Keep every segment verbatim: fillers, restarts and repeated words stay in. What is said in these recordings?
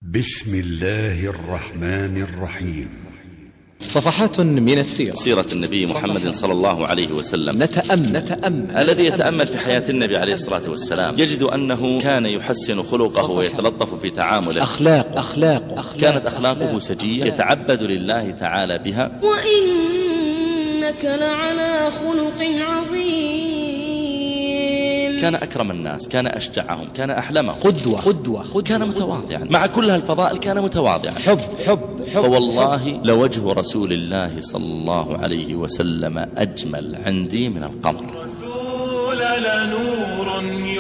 بسم الله الرحمن الرحيم. صفحات من السيرة. سيرة النبي محمد صلى الله عليه وسلم. نتأمل, نتأمل. الذي يتأمل في حياة النبي عليه الصلاة والسلام يجد أنه كان يحسن خلقه ويتلطف في تعامله. أخلاق أخلاق, أخلاق كانت أخلاقه سجية يتعبد لله تعالى بها. وإنك لعلى خلق عظيم. كان أكرم الناس، كان أشجعهم، كان أحلمهم، قدوة قدوة, قدوة كان متواضعا. مع كل هالفضائل كان متواضعا. حب حب, حب فوالله لوجه رسول الله صلى الله عليه وسلم أجمل عندي من القمر. رسول لنور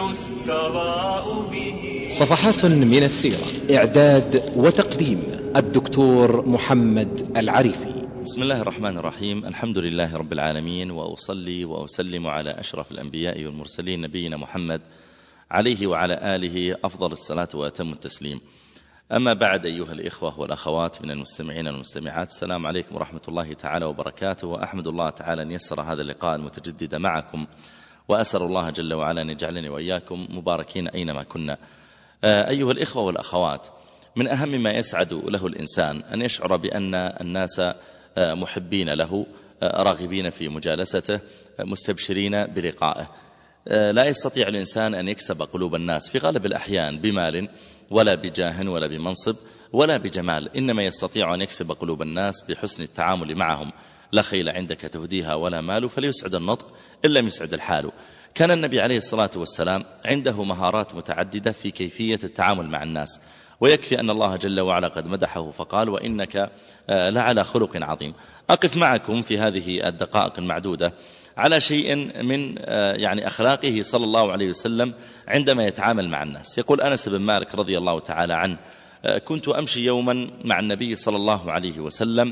يستضاء به. صفحات من السيرة. إعداد وتقديم الدكتور محمد العريفي. بسم الله الرحمن الرحيم. الحمد لله رب العالمين، وأصلي وأسلم على أشرف الأنبياء والمرسلين نبينا محمد عليه وعلى آله أفضل الصلاة وأتم التسليم. أما بعد، أيها الإخوة والأخوات من المستمعين والمستمعات، السلام عليكم ورحمة الله تعالى وبركاته. وأحمد الله تعالى أن يسر هذا اللقاء المتجدد معكم، وأسأل الله جل وعلا أن يجعلني وإياكم مباركين أينما كنا. أيها الإخوة والأخوات، من أهم ما يسعد له الإنسان أن يشعر بأن الناس محبين له، راغبين في مجالسته، مستبشرين بلقائه. لا يستطيع الإنسان أن يكسب قلوب الناس في غالب الأحيان بمال ولا بجاه ولا بمنصب ولا بجمال، إنما يستطيع أن يكسب قلوب الناس بحسن التعامل معهم. لا خيل عندك تهديها ولا مال، فليسعد النطق إن لم يسعد الحال. كان النبي عليه الصلاة والسلام عنده مهارات متعددة في كيفية التعامل مع الناس، ويكفي أن الله جل وعلا قد مدحه فقال: وإنك لعلى خلق عظيم. أقف معكم في هذه الدقائق المعدودة على شيء من يعني أخلاقه صلى الله عليه وسلم عندما يتعامل مع الناس. يقول أنس بن مالك رضي الله تعالى عنه: كنت أمشي يوما مع النبي صلى الله عليه وسلم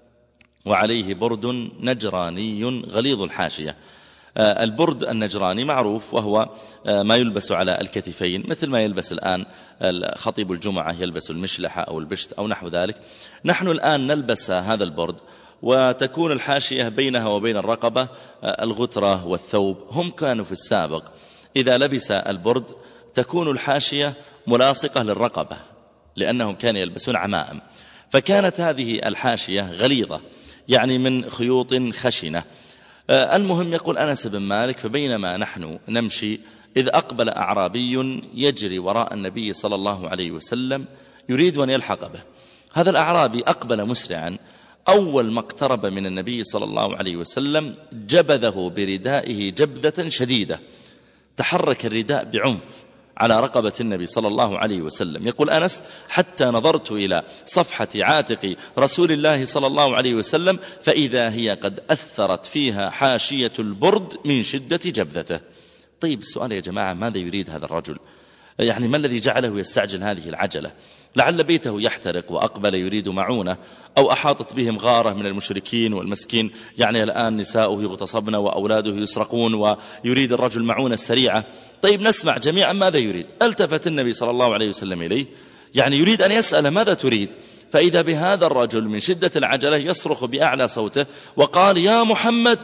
وعليه برد نجراني غليظ الحاشية. البرد النجراني معروف، وهو ما يلبس على الكتفين، مثل ما يلبس الآن خطيب الجمعة يلبس المشلحة أو البشت أو نحو ذلك. نحن الآن نلبس هذا البرد، وتكون الحاشية بينها وبين الرقبة الغترة والثوب. هم كانوا في السابق إذا لبس البرد تكون الحاشية ملاصقة للرقبة، لأنهم كانوا يلبسون عمائم، فكانت هذه الحاشية غليظة، يعني من خيوط خشنة. المهم، يقول أنس بن مالك: فبينما نحن نمشي إذ أقبل أعرابي يجري وراء النبي صلى الله عليه وسلم يريد أن يلحق به. هذا الأعرابي أقبل مسرعا، أول ما اقترب من النبي صلى الله عليه وسلم جبذه بردائه جبذة شديدة، تحرك الرداء بعنف على رقبة النبي صلى الله عليه وسلم. يقول أنس: حتى نظرت إلى صفحة عاتق رسول الله صلى الله عليه وسلم فإذا هي قد أثرت فيها حاشية البرد من شدة جبذته. طيب، السؤال يا جماعة، ماذا يريد هذا الرجل؟ يعني ما الذي جعله يستعجل هذه العجلة؟ لعل بيته يحترق وأقبل يريد معونة، أو أحاطت بهم غارة من المشركين، والمسكين يعني الآن نساؤه يغتصبن وأولاده يسرقون، ويريد الرجل معونة سريعة. طيب، نسمع جميعا ماذا يريد. التفت النبي صلى الله عليه وسلم إليه، يعني يريد أن يسأل ماذا تريد، فإذا بهذا الرجل من شدة العجلة يصرخ بأعلى صوته وقال: يا محمد.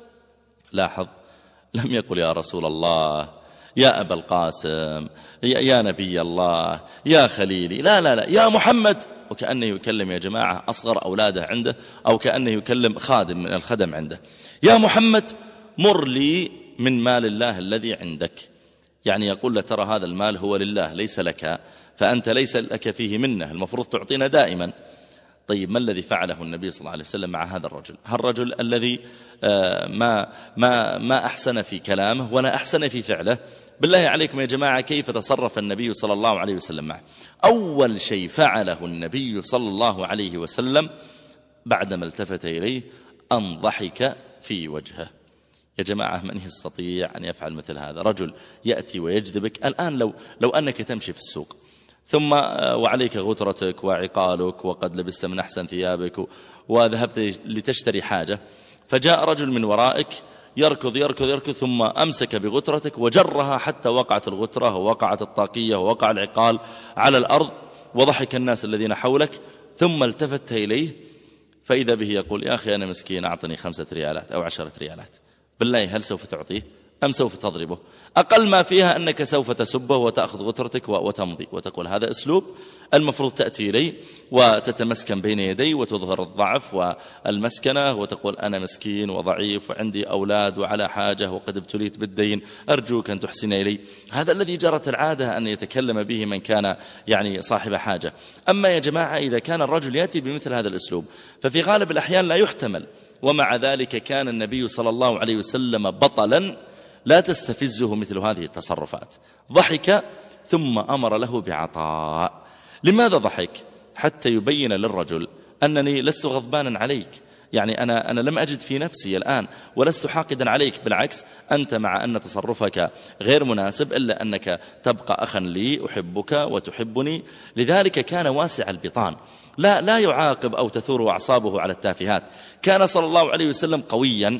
لاحظ، لم يقل يا رسول الله، يا أبا القاسم، يا نبي الله، يا خليلي، لا لا لا، يا محمد. وكأنه يكلم يا جماعة أصغر أولاده عنده، أو كأنه يكلم خادم من الخدم عنده. يا محمد، مر لي من مال الله الذي عندك. يعني يقول له: ترى هذا المال هو لله ليس لك، فأنت ليس لك فيه منه، المفروض تعطينا دائما. طيب، ما الذي فعله النبي صلى الله عليه وسلم مع هذا الرجل؟ هالرجل الذي ما ما ما أحسن في كلامه ولا أحسن في فعله. بالله عليكم يا جماعة، كيف تصرف النبي صلى الله عليه وسلم معه؟ أول شيء فعله النبي صلى الله عليه وسلم بعدما التفت إليه أن ضحك في وجهه. يا جماعة، من يستطيع أن يفعل مثل هذا؟ رجل يأتي ويجذبك. الآن لو لو أنك تمشي في السوق، ثم وعليك غترتك وعقالك وقد لبست من أحسن ثيابك وذهبت لتشتري حاجة، فجاء رجل من ورائك يركض يركض يركض ثم أمسك بغترتك وجرها حتى وقعت الغترة ووقعت الطاقية ووقع العقال على الأرض، وضحك الناس الذين حولك، ثم التفت إليه فإذا به يقول: يا أخي أنا مسكين، أعطني خمسة ريالات أو عشرة ريالات. بالله، هل سوف تعطيه؟ أم سوف تضربه؟ أقل ما فيها أنك سوف تسبه وتأخذ غترتك وتمضي وتقول هذا أسلوب المفروض تأتي إلي وتتمسكن بين يدي وتظهر الضعف والمسكنة وتقول أنا مسكين وضعيف وعندي أولاد وعلى حاجة وقد ابتليت بالدين أرجوك أن تحسن إلي. هذا الذي جرت العادة أن يتكلم به من كان يعني صاحب حاجة. أما يا جماعة إذا كان الرجل يأتي بمثل هذا الأسلوب ففي غالب الأحيان لا يحتمل، ومع ذلك كان النبي صلى الله عليه وسلم بطلا لا تستفزه مثل هذه التصرفات. ضحك ثم أمر له بعطاء. لماذا ضحك؟ حتى يبين للرجل أنني لست غضبانا عليك، يعني أنا, أنا لم أجد في نفسي الآن ولست حاقدا عليك، بالعكس أنت مع أن تصرفك غير مناسب إلا أنك تبقى أخا لي أحبك وتحبني. لذلك كان واسع البطان، لا, لا يعاقب أو تثور أعصابه على التافهات. كان صلى الله عليه وسلم قويا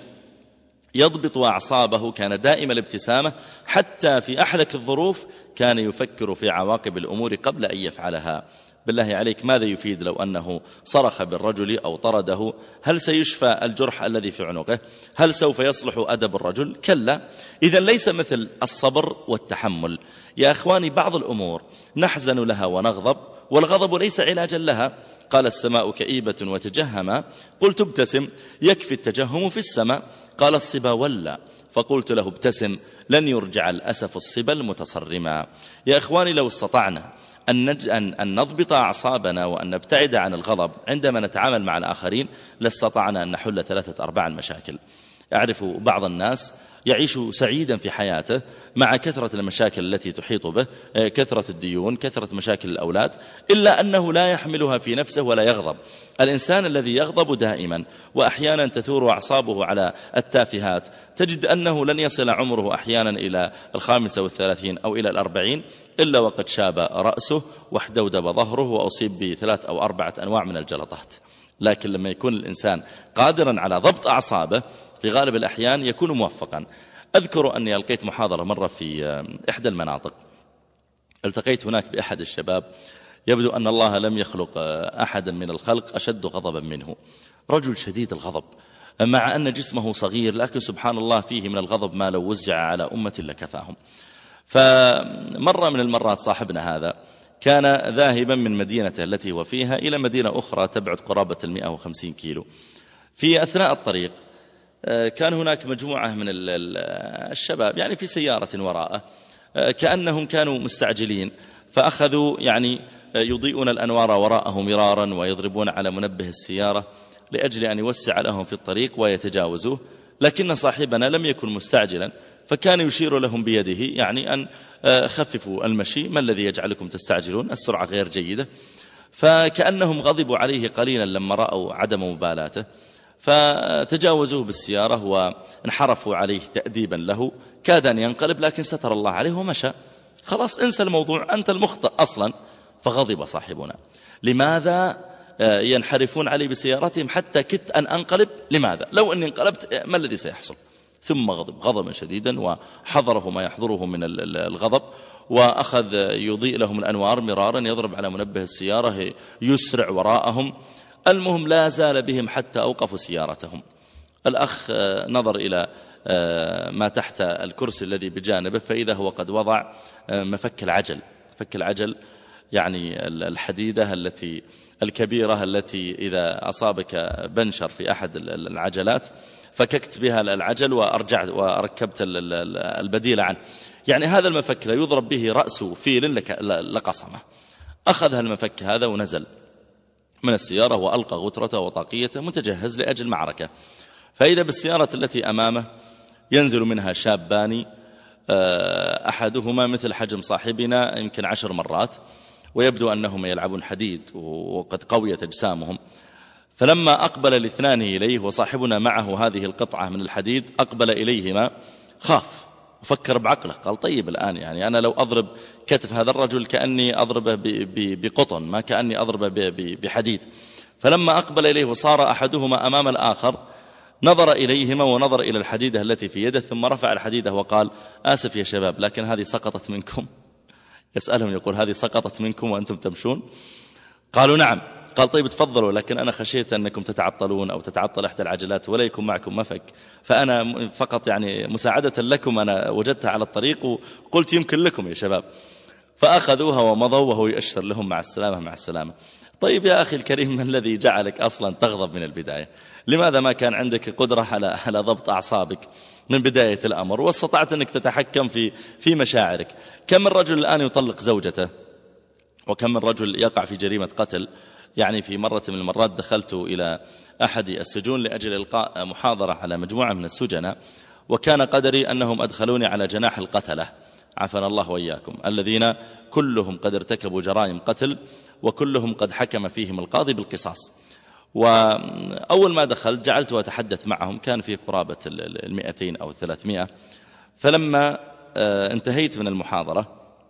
يضبط أعصابه، كان دائم الابتسامة، حتى في أحلك الظروف كان يفكر في عواقب الأمور قبل أن يفعلها. بالله عليك ماذا يفيد لو أنه صرخ بالرجل أو طرده؟ هل سيشفى الجرح الذي في عنقه؟ هل سوف يصلح أدب الرجل؟ كلا. إذا ليس مثل الصبر والتحمل. يا أخواني بعض الأمور نحزن لها ونغضب، والغضب ليس علاجا لها. قال السماء كئيبة وتجهما، قلت ابتسم يكفي التجهم في السماء. قال الصبا ولا، فقلت له ابتسم لن يرجع الأسف الصبا المتصرما. يا إخواني لو استطعنا أن, نج... أن... أن نضبط أعصابنا وأن نبتعد عن الغضب عندما نتعامل مع الآخرين لاستطعنا أن نحل ثلاثة أرباع المشاكل. أعرف بعض الناس يعيش سعيدا في حياته مع كثرة المشاكل التي تحيط به، كثرة الديون، كثرة مشاكل الأولاد، إلا أنه لا يحملها في نفسه ولا يغضب. الإنسان الذي يغضب دائما وأحيانا تثور أعصابه على التافهات تجد أنه لن يصل عمره أحيانا إلى الخامسة والثلاثين أو إلى الأربعين إلا وقد شاب رأسه واحدودب ظهره وأصيب بثلاث أو أربعة أنواع من الجلطات. لكن لما يكون الإنسان قادرا على ضبط أعصابه في غالب الأحيان يكون موفقا. أذكر أني ألقيت محاضرة مرة في إحدى المناطق، التقيت هناك بأحد الشباب يبدو أن الله لم يخلق أحدا من الخلق أشد غضبا منه. رجل شديد الغضب مع أن جسمه صغير، لكن سبحان الله فيه من الغضب ما لو وزع على أمة لكفاهم. فمرة من المرات صاحبنا هذا كان ذاهبا من مدينته التي هو فيها إلى مدينة أخرى تبعد قرابة المئة وخمسين كيلو. في أثناء الطريق كان هناك مجموعة من الشباب يعني في سيارة وراءه، كأنهم كانوا مستعجلين فأخذوا يعني يضيئون الأنوار وراءه مرارا ويضربون على منبه السيارة لأجل أن يوسع لهم في الطريق ويتجاوزوه. لكن صاحبنا لم يكن مستعجلا فكان يشير لهم بيده يعني أن خففوا المشي، ما الذي يجعلكم تستعجلون، السرعة غير جيدة. فكأنهم غضبوا عليه قليلا لما رأوا عدم مبالاته فتجاوزوه بالسيارة وانحرفوا عليه تأديبا له. كاد أن ينقلب لكن ستر الله عليه ومشى. خلاص انسى الموضوع، أنت المخطئ أصلا. فغضب صاحبنا. لماذا ينحرفون علي بسيارتهم حتى كدت أن أنقلب؟ لماذا؟ لو أني انقلبت ما الذي سيحصل؟ ثم غضب غضبا شديدا وحضره ما يحضره من الغضب، وأخذ يضيء لهم الأنوار مرارا، يضرب على منبه السيارة، يسرع وراءهم. المهم لا زال بهم حتى أوقفوا سيارتهم. الأخ نظر إلى ما تحت الكرسي الذي بجانبه فإذا هو قد وضع مفك العجل. مفك العجل يعني الحديدة التي الكبيرة التي إذا أصابك بنشر في أحد العجلات فككت بها العجل وأرجعت وركبت البديل عنه. يعني هذا المفك لا يضرب به رأس فيل لقصمه. أخذ المفك هذا ونزل من السيارة وألقى غترته وطاقيته متجهز لأجل معركة. فإذا بالسيارة التي أمامه ينزل منها شابان، أحدهما مثل حجم صاحبنا يمكن عشر مرات، ويبدو أنهما يلعبون حديد وقد قويت أجسامهم. فلما أقبل الاثنان إليه وصاحبنا معه هذه القطعة من الحديد أقبل إليهما خاف وفكر بعقله، قال طيب الآن يعني أنا لو أضرب كتف هذا الرجل كأني أضربه بقطن ما كأني أضربه بحديد. فلما أقبل إليه وصار أحدهما أمام الآخر نظر إليهما ونظر إلى الحديدة التي في يده ثم رفع الحديدة وقال آسف يا شباب لكن هذه سقطت منكم. يسألهم يقول هذه سقطت منكم وأنتم تمشون؟ قالوا نعم. قال طيب تفضلوا، لكن أنا خشيت أنكم تتعطلون أو تتعطل إحدى العجلات ولا يكون معكم مفك، فأنا فقط يعني مساعدة لكم أنا وجدتها على الطريق وقلت يمكن لكم يا شباب. فأخذوها ومضوا وهو يأشر لهم مع السلامة مع السلامة. طيب يا أخي الكريم، ما الذي جعلك أصلا تغضب من البداية؟ لماذا ما كان عندك قدرة على على ضبط أعصابك من بداية الأمر واستطعت أنك تتحكم في في مشاعرك؟ كم من رجل الآن يطلق زوجته، وكم من رجل يقع في جريمة قتل. يعني في مرة من المرات دخلت إلى أحد السجون لأجل إلقاء محاضرة على مجموعة من السجناء، وكان قدري أنهم أدخلوني على جناح القتلة، عافانا الله وإياكم، الذين كلهم قد ارتكبوا جرائم قتل وكلهم قد حكم فيهم القاضي بالقصاص. وأول ما دخلت جعلت أتحدث معهم، كان في قرابة المئتين أو الثلاثمائة. فلما انتهيت من المحاضرة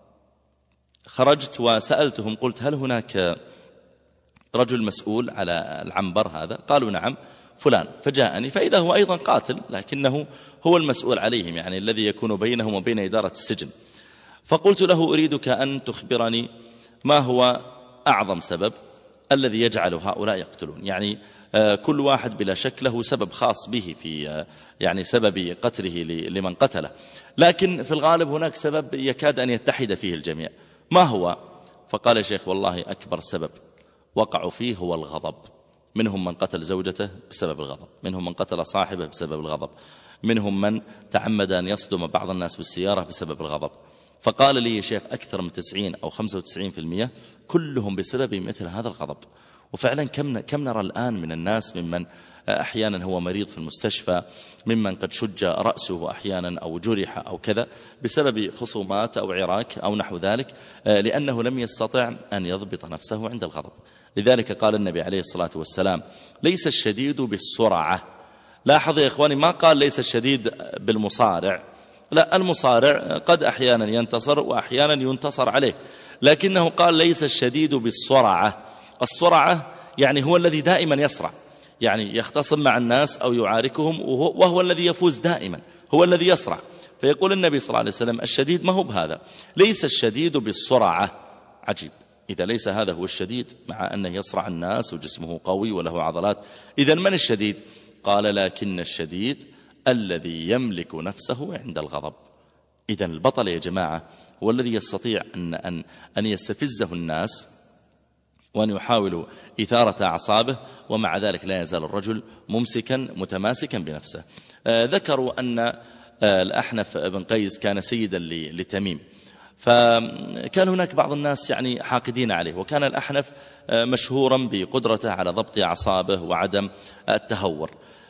خرجت وسألتهم، قلت هل هناك رجل مسؤول على العنبر هذا؟ قالوا نعم فلان. فجاءني فإذا هو أيضا قاتل، لكنه هو المسؤول عليهم، يعني الذي يكون بينهم وبين إدارة السجن. فقلت له أريدك أن تخبرني ما هو أعظم سبب الذي يجعل هؤلاء يقتلون. يعني كل واحد بلا شك له سبب خاص به في يعني سبب قتله لمن قتله، لكن في الغالب هناك سبب يكاد أن يتحد فيه الجميع. ما هو؟ فقال يا شيخ والله أكبر سبب وقعوا فيه هو الغضب. منهم من قتل زوجته بسبب الغضب، منهم من قتل صاحبه بسبب الغضب، منهم من تعمد أن يصدم بعض الناس بالسيارة بسبب الغضب. فقال لي يا شيخ أكثر من تسعين أو خمسة وتسعين بالمئة كلهم بسبب مثل هذا الغضب. وفعلا كم كم نرى الآن من الناس ممن أحيانا هو مريض في المستشفى، ممن قد شج رأسه أحيانا أو جرح أو كذا بسبب خصومات أو عراك أو نحو ذلك، لأنه لم يستطع أن يضبط نفسه عند الغضب. لذلك قال النبي عليه الصلاة والسلام ليس الشديد بالسرعة. لاحظ يا إخواني، ما قال ليس الشديد بالمصارع، لا، المصارع قد أحيانا ينتصر وأحيانا ينتصر عليه، لكنه قال ليس الشديد بالسرعة. السرعة يعني هو الذي دائما يسرع، يعني يختصم مع الناس أو يعاركهم وهو, وهو الذي يفوز دائما، هو الذي يسرع. فيقول النبي صلى الله عليه وسلم الشديد ما هو بهذا، ليس الشديد بالسرعة. عجيب، إذا ليس هذا هو الشديد مع أنه يسرع الناس وجسمه قوي وله عضلات، إذن من الشديد؟ قال لكن الشديد الذي يملك نفسه عند الغضب. إذن البطل يا جماعة هو الذي يستطيع أن, أن, أن يستفزه الناس وأن يحاول إثارة أعصابه، ومع ذلك لا يزال الرجل ممسكا متماسكا بنفسه. آه ذكروا أن آه الأحنف بن قيس كان سيدا لتميم، فكان هناك بعض الناس يعني حاقدين عليه، وكان الأحنف آه مشهورا بقدرته على ضبط أعصابه وعدم التهور.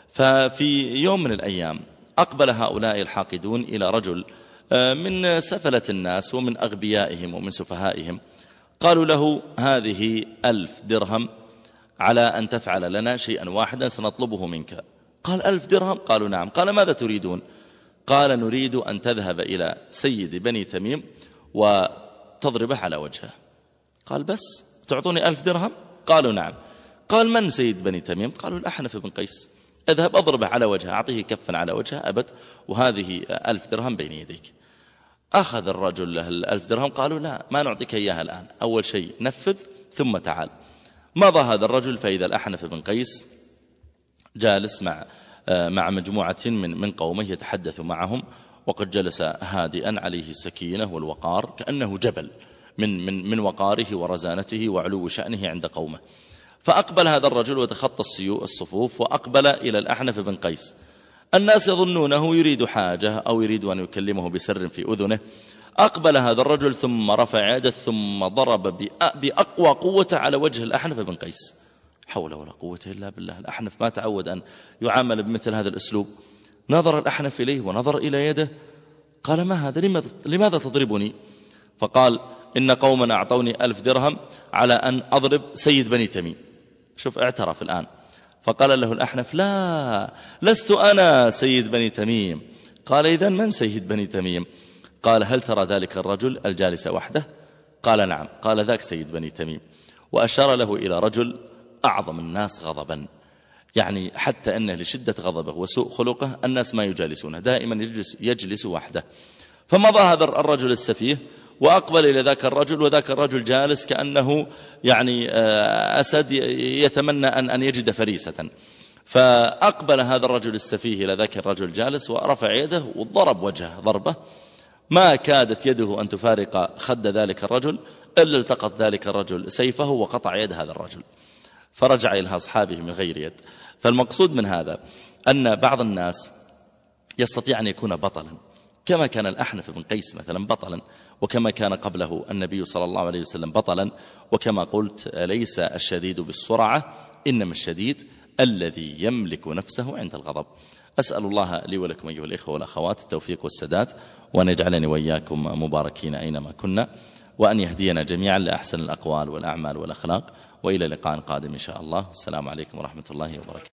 ففي يوم من الأيام أقبل هؤلاء الحاقدون إلى رجل آه من سفلة الناس ومن أغبيائهم ومن سفهائهم، قالوا له هذه ألف درهم على أن تفعل لنا شيئا واحدا سنطلبه منك. قال ألف درهم؟ قالوا نعم. قال ماذا تريدون؟ قال نريد أن تذهب إلى سيد بني تميم وتضربه على وجهه. قال بس تعطوني ألف درهم؟ قالوا نعم. قال من سيد بني تميم؟ قالوا الأحنف بن قيس. اذهب أضربه على وجهه، أعطيه كفا على وجهه أبد، وهذه ألف درهم بين يديك. أخذ الرجل له الألف درهم. قالوا لا، ما نعطيك إياها الآن، أول شيء نفذ ثم تعال. مضى هذا الرجل فإذا الأحنف بن قيس جالس مع مع مجموعة من من قومه يتحدث معهم، وقد جلس هادئا عليه السكينة والوقار كأنه جبل من من من وقاره ورزانته وعلو شأنه عند قومه. فأقبل هذا الرجل وتخطى الصفوف وأقبل إلى الأحنف بن قيس. الناس يظنونه يريد حاجة أو يريد أن يكلمه بسر في أذنه. أقبل هذا الرجل ثم رفع يده ثم ضرب بأقوى قوة على وجه الأحنف بن قيس. حول ولا قوة إلا بالله. الأحنف ما تعود أن يعامل بمثل هذا الأسلوب. نظر الأحنف إليه ونظر إلى يده، قال ما هذا؟ لماذا تضربني؟ فقال إن قوما أعطوني ألف درهم على أن أضرب سيد بني تميم. شوف اعترف الآن. فقال له الأحنف لا، لست أنا سيد بني تميم. قال إذن من سيد بني تميم؟ قال هل ترى ذلك الرجل الجالس وحده؟ قال نعم. قال ذاك سيد بني تميم، وأشار له إلى رجل أعظم الناس غضبا، يعني حتى أنه لشدة غضبه وسوء خلقه الناس ما يجالسونه، دائما يجلس, يجلس وحده. فمضى هذا الرجل السفيه وأقبل إلى ذاك الرجل، وذاك الرجل جالس كأنه يعني أسد يتمنى أن أن يجد فريسة. فأقبل هذا الرجل السفيه إلى ذاك الرجل جالس، ورفع يده وضرب وجهه ضربة ما كادت يده أن تفارق خد ذلك الرجل، إلا التقط ذلك الرجل سيفه وقطع يد هذا الرجل، فرجع إلى أصحابه من غير يد. فالمقصود من هذا أن بعض الناس يستطيع أن يكون بطلا، كما كان الأحنف بن قيس مثلا بطلا، وكما كان قبله النبي صلى الله عليه وسلم بطلا. وكما قلت ليس الشديد بالسرعة، إنما الشديد الذي يملك نفسه عند الغضب. أسأل الله لي ولكم أيها الإخوة والأخوات التوفيق والسداد، وأن يجعلني وإياكم مباركين أينما كنا، وأن يهدينا جميعا لأحسن الأقوال والأعمال والأخلاق. وإلى لقاء قادم إن شاء الله. السلام عليكم ورحمة الله وبركاته.